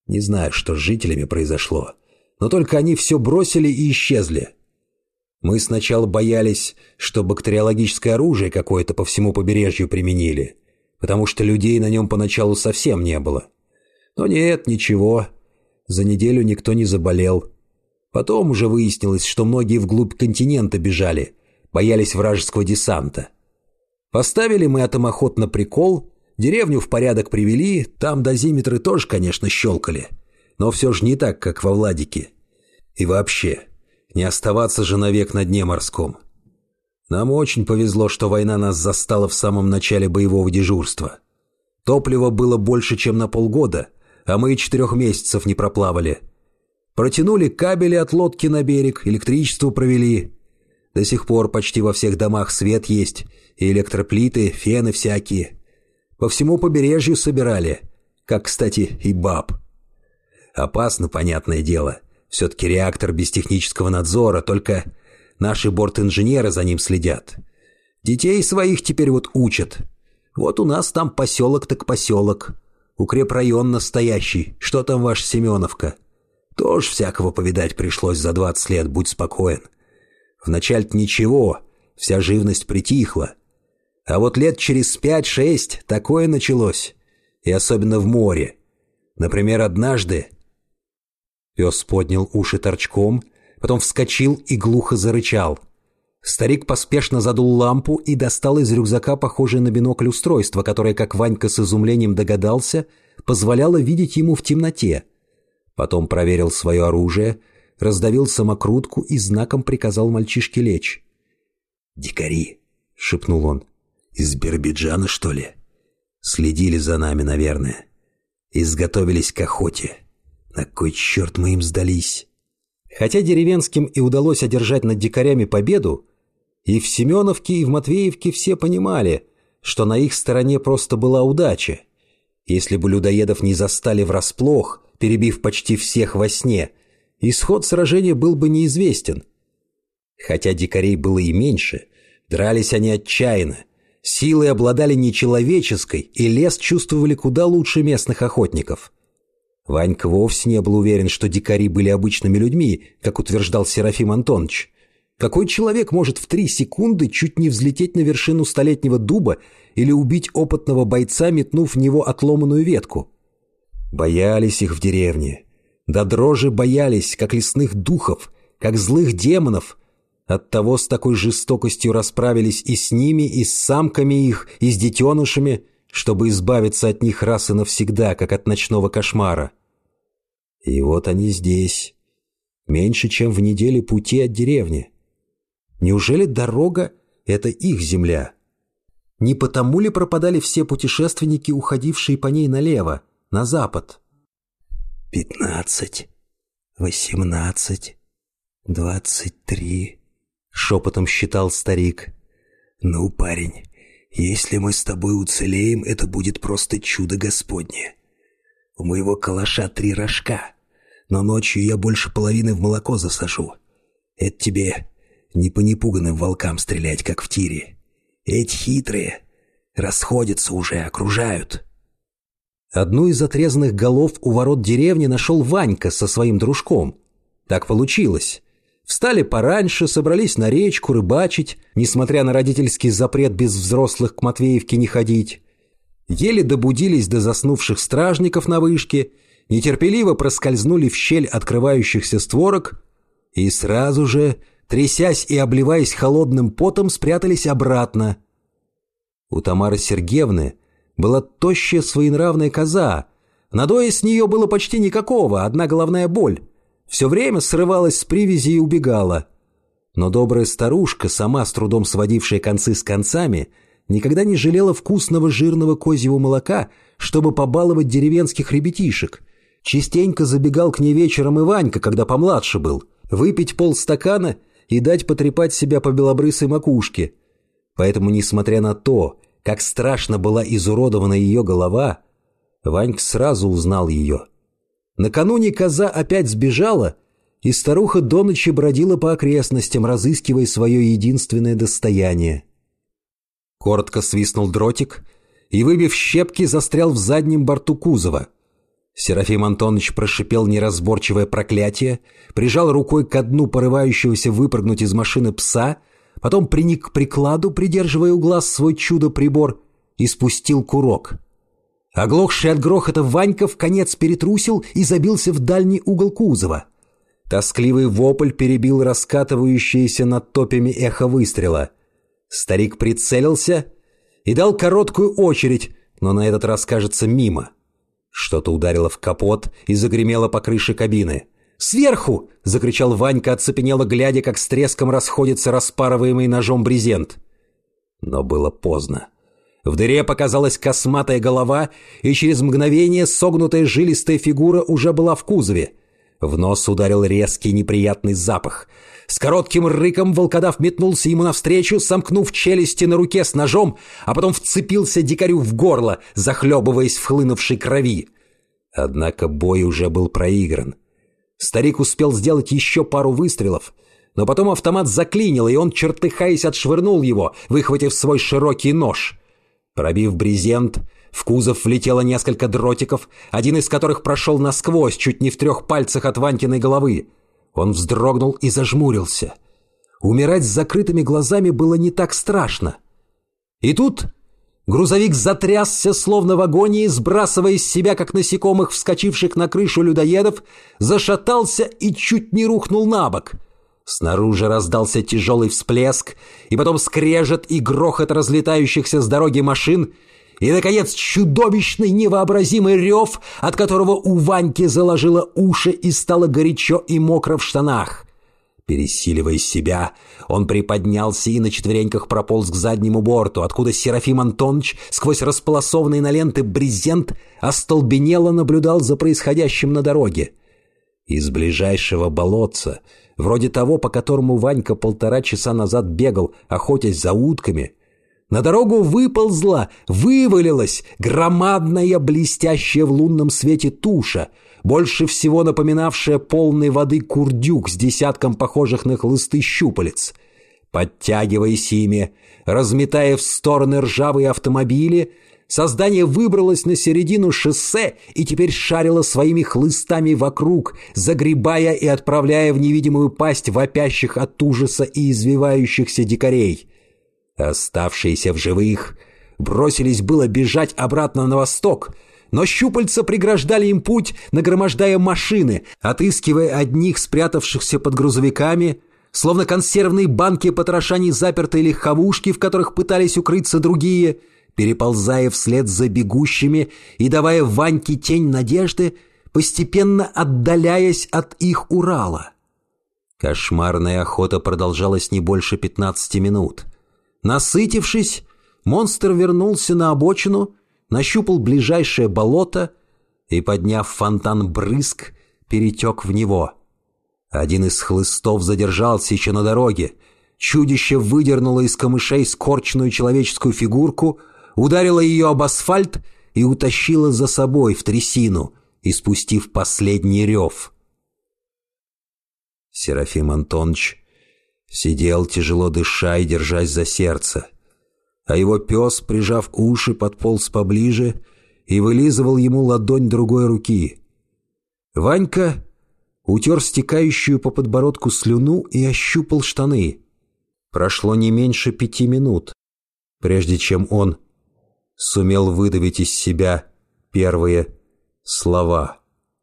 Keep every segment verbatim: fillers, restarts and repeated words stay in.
Не знаю, что с жителями произошло, но только они все бросили и исчезли. Мы сначала боялись, что бактериологическое оружие какое-то по всему побережью применили, потому что людей на нем поначалу совсем не было. Но нет, ничего, за неделю никто не заболел. Потом уже выяснилось, что многие вглубь континента бежали, боялись вражеского десанта. Поставили мы атомоход на прикол, деревню в порядок привели, там дозиметры тоже, конечно, щелкали, но все же не так, как во Владике. И вообще, не оставаться же навек на дне морском. Нам очень повезло, что война нас застала в самом начале боевого дежурства. Топлива было больше, чем на полгода, а мы и четырех месяцев не проплавали. Протянули кабели от лодки на берег, электричество провели. До сих пор почти во всех домах свет есть, и электроплиты, фены всякие. По всему побережью собирали, как, кстати, и баб. Опасно, понятное дело. Все-таки реактор без технического надзора, только наши бортинженеры за ним следят. Детей своих теперь вот учат. Вот у нас там поселок так поселок. Укрепрайон настоящий. Что там ваша Семеновка? Тоже всякого повидать пришлось за двадцать лет, будь спокоен. Вначале-то ничего, вся живность притихла. А вот лет через пять-шесть такое началось. И особенно в море. Например, однажды... Пес поднял уши торчком, потом вскочил и глухо зарычал. Старик поспешно задул лампу и достал из рюкзака похожее на бинокль устройство, которое, как Ванька с изумлением догадался, позволяло видеть ему в темноте. Потом проверил свое оружие, раздавил самокрутку и знаком приказал мальчишке лечь. «Дикари», — шепнул он, — «из Биробиджана, что ли? Следили за нами, наверное. Изготовились к охоте. На кой черт мы им сдались?» Хотя деревенским и удалось одержать над дикарями победу, и в Семеновке, и в Матвеевке все понимали, что на их стороне просто была удача. Если бы людоедов не застали врасплох, перебив почти всех во сне, исход сражения был бы неизвестен. Хотя дикарей было и меньше, дрались они отчаянно, силой обладали нечеловеческой, и лес чувствовали куда лучше местных охотников. Ванька вовсе не был уверен, что дикари были обычными людьми, как утверждал Серафим Антонович. Какой человек может в три секунды чуть не взлететь на вершину столетнего дуба или убить опытного бойца, метнув в него отломанную ветку? Боялись их в деревне. До дрожи боялись, как лесных духов, как злых демонов. Оттого с такой жестокостью расправились и с ними, и с самками их, и с детенышами, чтобы избавиться от них раз и навсегда, как от ночного кошмара. И вот они здесь, меньше чем в неделе пути от деревни. Неужели дорога — это их земля? Не потому ли пропадали все путешественники, уходившие по ней налево, на запад? «Пятнадцать, восемнадцать, двадцать три», — шепотом считал старик. «Ну, парень, если мы с тобой уцелеем, это будет просто чудо Господне. У моего калаша три рожка, но ночью я больше половины в молоко засажу. Это тебе не по непуганным волкам стрелять, как в тире. Эти хитрые расходятся уже, окружают». Одну из отрезанных голов у ворот деревни нашел Ванька со своим дружком. Так получилось. Встали пораньше, собрались на речку рыбачить, несмотря на родительский запрет без взрослых к Матвеевке не ходить. Еле добудились до заснувших стражников на вышке, нетерпеливо проскользнули в щель открывающихся створок и сразу же, трясясь и обливаясь холодным потом, спрятались обратно. У Тамары Сергеевны была тощая своенравная коза. Надоя с нее было почти никакого, одна головная боль. Все время срывалась с привязи и убегала. Но добрая старушка, сама с трудом сводившая концы с концами, никогда не жалела вкусного жирного козьего молока, чтобы побаловать деревенских ребятишек. Частенько забегал к ней вечером и Ванька, когда помладше был, выпить полстакана и дать потрепать себя по белобрысой макушке. Поэтому, несмотря на то, как страшно была изуродована ее голова, Ванька сразу узнал ее. Накануне коза опять сбежала, и старуха до ночи бродила по окрестностям, разыскивая свое единственное достояние. Коротко свистнул дротик и, выбив щепки, застрял в заднем борту кузова. Серафим Антонович прошипел неразборчивое проклятие, прижал рукой ко дну порывающегося выпрыгнуть из машины пса, потом приник к прикладу, придерживая у глаз свой чудо-прибор, и спустил курок. Оглохший от грохота Ванька вконец перетрусил и забился в дальний угол кузова. Тоскливый вопль перебил раскатывающееся над топями эхо выстрела. Старик прицелился и дал короткую очередь, но на этот раз, кажется, мимо. Что-то ударило в капот и загремело по крыше кабины. «Сверху!» — закричал Ванька, оцепенело глядя, как с треском расходится распарываемый ножом брезент. Но было поздно. В дыре показалась косматая голова, и через мгновение согнутая жилистая фигура уже была в кузове. В нос ударил резкий неприятный запах. С коротким рыком волкодав метнулся ему навстречу, сомкнув челюсти на руке с ножом, а потом вцепился дикарю в горло, захлебываясь в хлынувшей крови. Однако бой уже был проигран. Старик успел сделать еще пару выстрелов, но потом автомат заклинило, и он, чертыхаясь, отшвырнул его, выхватив свой широкий нож. Пробив брезент, в кузов влетело несколько дротиков, один из которых прошел насквозь, чуть не в трех пальцах от Ванькиной головы. Он вздрогнул и зажмурился. Умирать с закрытыми глазами было не так страшно. И тут грузовик затрясся, словно в агонии, сбрасывая с себя, как насекомых, вскочивших на крышу людоедов, зашатался и чуть не рухнул на бок. Снаружи раздался тяжелый всплеск, и потом скрежет и грохот разлетающихся с дороги машин, и, наконец, чудовищный невообразимый рев, от которого у Ваньки заложило уши и стало горячо и мокро в штанах. Пересиливая себя, он приподнялся и на четвереньках прополз к заднему борту, откуда Серафим Антонович сквозь располосованный на ленты брезент остолбенело наблюдал за происходящим на дороге. Из ближайшего болотца, вроде того, по которому Ванька полтора часа назад бегал, охотясь за утками, на дорогу выползла, вывалилась громадная, блестящая в лунном свете туша, больше всего напоминавшая полной воды курдюк с десятком похожих на хлысты щупалец. Подтягиваясь ими, разметая в стороны ржавые автомобили, создание выбралось на середину шоссе и теперь шарило своими хлыстами вокруг, загребая и отправляя в невидимую пасть вопящих от ужаса и извивающихся дикарей. Оставшиеся в живых бросились было бежать обратно на восток, но щупальца преграждали им путь, нагромождая машины, отыскивая одних спрятавшихся под грузовиками, словно консервные банки потроша незапертые легковушки, в которых пытались укрыться другие, переползая вслед за бегущими и давая Ваньке тень надежды, постепенно отдаляясь от их Урала. Кошмарная охота продолжалась не больше пятнадцати минут. Насытившись, монстр вернулся на обочину, нащупал ближайшее болото и, подняв фонтан брызг, перетек в него. Один из хлыстов задержался еще на дороге. Чудище выдернуло из камышей скорченную человеческую фигурку, ударило ее об асфальт и утащило за собой в трясину, испустив последний рев. Серафим Антонович сидел, тяжело дыша и держась за сердце, а его пес, прижав уши, подполз поближе и вылизывал ему ладонь другой руки. Ванька утер стекающую по подбородку слюну и ощупал штаны. Прошло не меньше пяти минут, прежде чем он сумел выдавить из себя первые слова.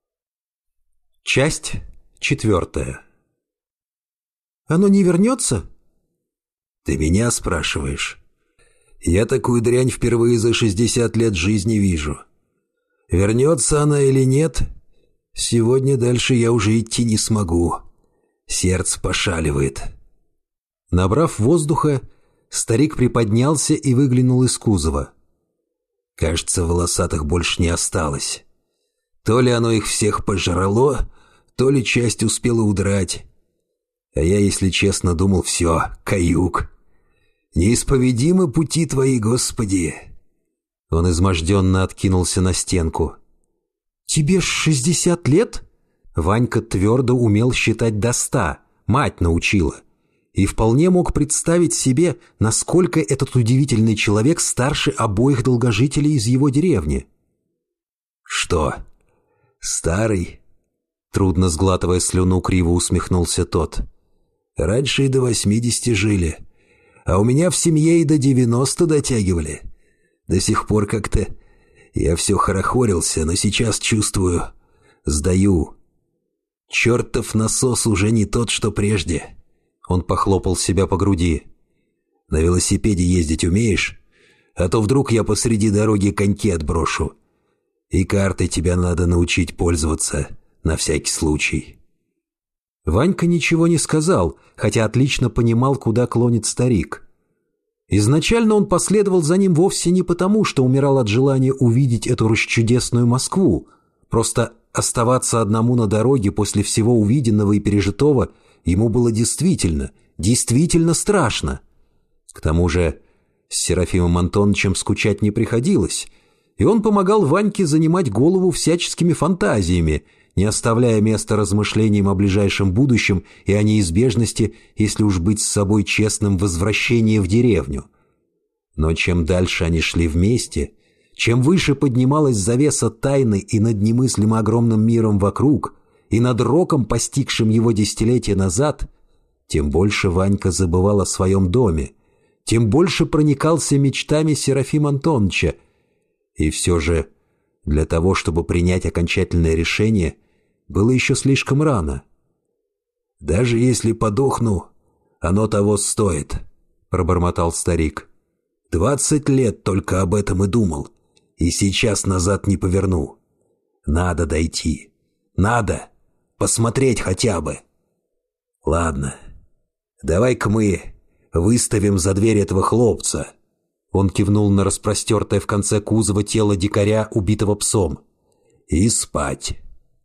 Часть четвертая. «Оно не вернется?» «Ты меня спрашиваешь? Я такую дрянь впервые за шестьдесят лет жизни вижу. Вернется она или нет, сегодня дальше я уже идти не смогу. Сердце пошаливает». Набрав воздуха, старик приподнялся и выглянул из кузова. Кажется, волосатых больше не осталось. То ли оно их всех пожрало, то ли часть успела удрать. А я, если честно, думал, все, каюк. Неисповедимы пути твои, Господи. Он изможденно откинулся на стенку. «Тебе шестьдесят лет?» Ванька твердо умел считать до ста, мать научила. И вполне мог представить себе, насколько этот удивительный человек старше обоих долгожителей из его деревни. «Что, «Старый?» — трудно сглатывая слюну, криво усмехнулся тот. «Раньше и до восьмидесяти жили, а у меня в семье и до девяноста дотягивали. До сих пор как-то я все хорохорился, но сейчас чувствую, сдаю. Чертов насос уже не тот, что прежде». Он похлопал себя по груди. «На велосипеде ездить умеешь? А то вдруг я посреди дороги коньки отброшу. И картой тебя надо научить пользоваться на всякий случай». Ванька ничего не сказал, хотя отлично понимал, куда клонит старик. Изначально он последовал за ним вовсе не потому, что умирал от желания увидеть эту расчудесную Москву. Просто оставаться одному на дороге после всего увиденного и пережитого ему было действительно, действительно страшно. К тому же с Серафимом Антоновичем скучать не приходилось, и он помогал Ваньке занимать голову всяческими фантазиями, не оставляя места размышлениям о ближайшем будущем и о неизбежности, если уж быть с собой честным, возвращения в деревню. Но чем дальше они шли вместе, чем выше поднималась завеса тайны и над немыслимо огромным миром вокруг, и над роком, постигшим его десятилетия назад, тем больше Ванька забывал о своем доме, тем больше проникался мечтами Серафима Антоновича. И все же для того, чтобы принять окончательное решение, было еще слишком рано. «Даже если подохну, оно того стоит», — пробормотал старик. «Двадцать лет только об этом и думал, и сейчас назад не поверну. Надо дойти. Надо посмотреть хотя бы. Ладно, давай-ка мы выставим за дверь этого хлопца». Он кивнул на распростертое в конце кузова тело дикаря, убитого псом. «И спать».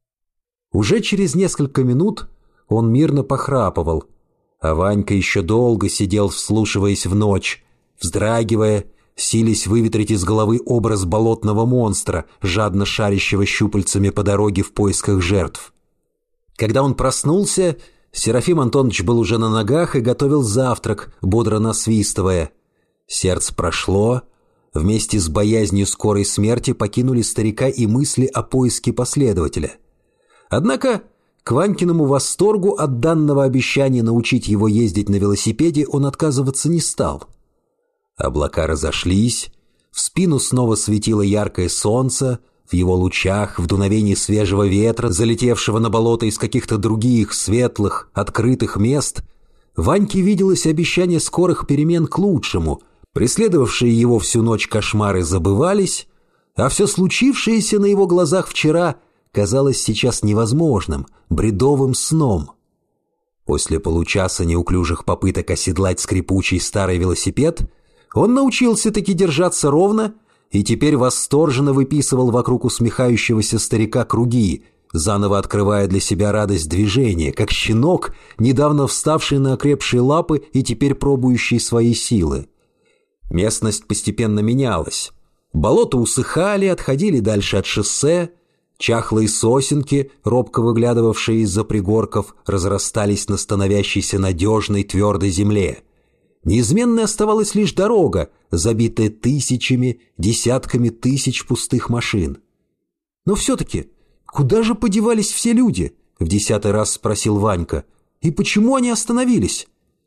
Уже через несколько минут он мирно похрапывал, а Ванька еще долго сидел, вслушиваясь в ночь, вздрагивая, силясь выветрить из головы образ болотного монстра, жадно шарящего щупальцами по дороге в поисках жертв. Когда он проснулся, Серафим Антонович был уже на ногах и готовил завтрак, бодро насвистывая. Сердце прошло, вместе с боязнью скорой смерти покинули старика и мысли о поиске последователя. Однако к Ванькиному восторгу от данного обещания научить его ездить на велосипеде он отказываться не стал. Облака разошлись, в спину снова светило яркое солнце, в его лучах, в дуновении свежего ветра, залетевшего на болото из каких-то других светлых, открытых мест, Ваньке виделось обещание скорых перемен к лучшему. Преследовавшие его всю ночь кошмары забывались, а все случившееся на его глазах вчера казалось сейчас невозможным, бредовым сном. После получаса неуклюжих попыток оседлать скрипучий старый велосипед он научился-таки держаться ровно и теперь восторженно выписывал вокруг усмехающегося старика круги, заново открывая для себя радость движения, как щенок, недавно вставший на окрепшие лапы и теперь пробующий свои силы. Местность постепенно менялась. Болота усыхали, отходили дальше от шоссе. Чахлые сосенки, робко выглядывавшие из-за пригорков, разрастались на становящейся надежной твердой земле. Неизменной оставалась лишь дорога, забитая тысячами, десятками тысяч пустых машин. Но все-таки, куда же подевались все люди? В десятый раз спросил Ванька. И почему они остановились?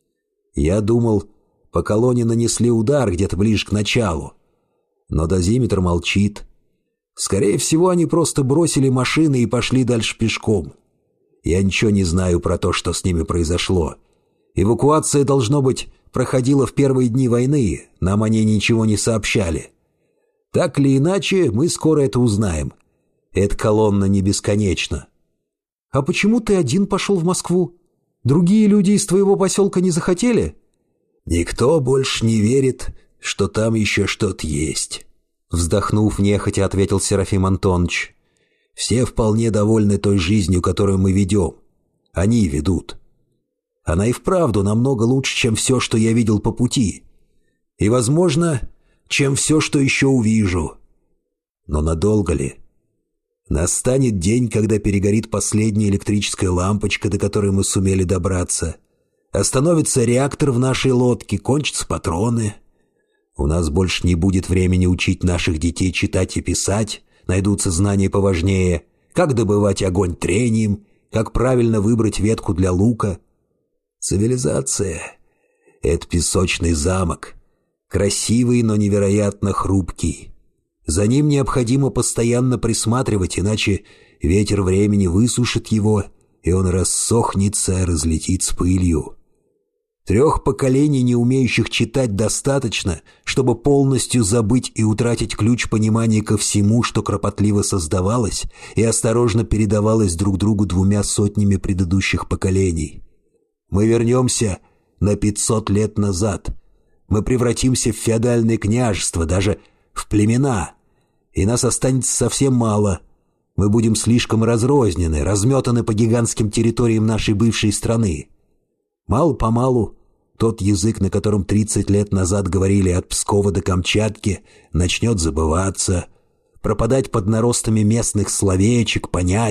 Я думал, по колонне нанесли удар где-то ближе к началу. Но дозиметр молчит. Скорее всего, они просто бросили машины и пошли дальше пешком. Я ничего не знаю про то, что с ними произошло. Эвакуация, должно быть, проходила в первые дни войны, нам о ней ничего не сообщали. Так или иначе, мы скоро это узнаем. Эта колонна не бесконечна. А почему ты один пошел в Москву? Другие люди из твоего поселка не захотели? Никто больше не верит, что там еще что-то есть. Вздохнув нехотя, ответил Серафим Антонович. Все вполне довольны той жизнью, которую мы ведем. Они ведут. Она и вправду намного лучше, чем все, что я видел по пути. И, возможно, чем все, что еще увижу. Но надолго ли? Настанет день, когда перегорит последняя электрическая лампочка, до которой мы сумели добраться. Остановится реактор в нашей лодке, кончатся патроны. У нас больше не будет времени учить наших детей читать и писать, найдутся знания поважнее, как добывать огонь трением, как правильно выбрать ветку для лука. Цивилизация — это песочный замок, красивый, но невероятно хрупкий. За ним необходимо постоянно присматривать, иначе ветер времени высушит его, и он рассохнется, разлетится пылью. Трех поколений, не умеющих читать, достаточно, чтобы полностью забыть и утратить ключ понимания ко всему, что кропотливо создавалось и осторожно передавалось друг другу двумя сотнями предыдущих поколений. Мы вернемся на пятьсот лет назад. Мы превратимся в феодальное княжество, даже в племена, и нас останется совсем мало. Мы будем слишком разрознены, разметаны по гигантским территориям нашей бывшей страны. Мало-помалу тот язык, на котором тридцать лет назад говорили от Пскова до Камчатки, начнет забываться, пропадать под наростами местных словечек, понятий,